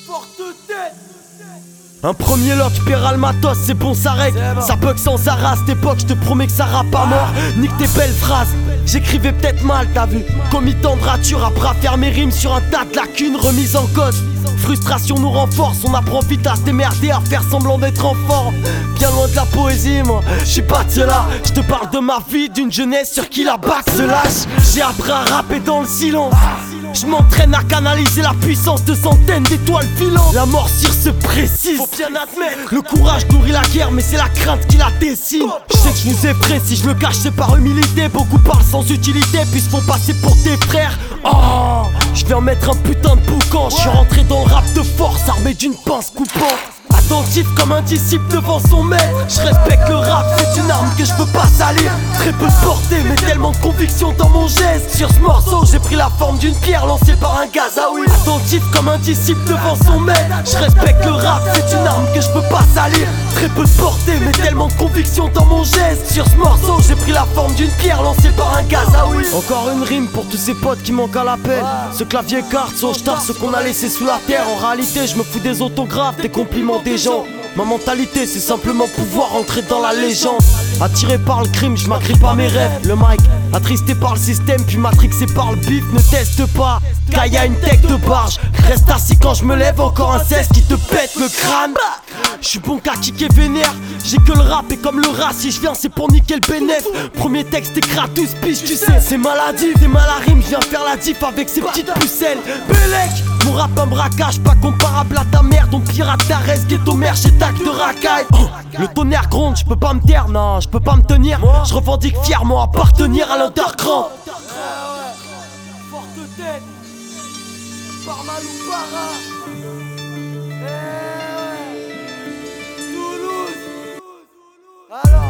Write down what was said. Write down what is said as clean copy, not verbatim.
Un premier lock, paiera le matos, c'est bon ça règle. Ça bug sans arras, cette époque, je te promets que ça rappe pas mort. Nique tes belles phrases, j'écrivais peut-être mal, t'as vu. Comitant de rature, après à faire mes rimes sur un tas de lacunes, remise en cause. Frustration nous renforce, on apprend vite à se démerder, à faire semblant d'être en forme. Bien loin de la poésie, moi, je suis pas de cela. Je te parle de ma vie, d'une jeunesse sur qui la bac se lâche. J'ai appris à rapper dans le silence. Je m'entraîne à canaliser la puissance de centaines d'étoiles filantes. La morsure se précise, faut bien admettre. Le courage nourrit la guerre, mais c'est la crainte qui la dessine. Je sais que je vous effraie, si je le cache c'est par humilité. Beaucoup parlent sans utilité, puis se font passer pour tes frères. Oh, je vais en mettre un putain de boucan. Je suis rentré dans le rap de force, armé d'une pince coupante. Attentif comme un disciple devant son maître. Je respecte le rap, c'est une arme que je peux pas salir. Très peu de portée, mais tellement de conviction dans mon geste. Sur ce morceau, j'ai pris la forme d'une pierre lancée par un gazaoui. Attentif comme un disciple devant son maître. Je respecte le rap, c'est une arme que je peux pas salir. Très peu de portée, mais tellement de conviction dans mon geste. Sur ce morceau, j'ai pris la forme d'une pierre lancée par un gazaoui. Encore une rime pour tous ces potes qui manquent à l'appel. Ce clavier carte, sauge tard, ce qu'on a laissé sous la terre. En réalité, je me fous des autographes, des compliments des gens. Ma mentalité c'est simplement pouvoir entrer dans la légende. Attiré par le crime, je m'agrippe à mes rêves. Le mic, attristé par le système, puis matrixé par le bif. Ne teste pas, car y a une tech de barge. Reste assis quand je me lève, encore un 16 qui te pète le crâne. Je suis bon qu'à kicker vénère. J'ai que le rap et comme le rat, si je viens c'est pour niquer le bénéf. Premier texte et gratus, biche tu sais. C'est maladif, des mal à rime, je viens faire la diff avec ces petites pucelles. Bélec, mon rap un braquage, pas comparable à ta mère. Ton pirate d'Arès, ghetto mère, j'ai tac de racaille. Le tonnerre gronde, je peux pas me taire, non, je peux pas me tenir. Je revendique fièrement appartenir à l'underground. Forte tête, par Malou Para. Toulouse. Alors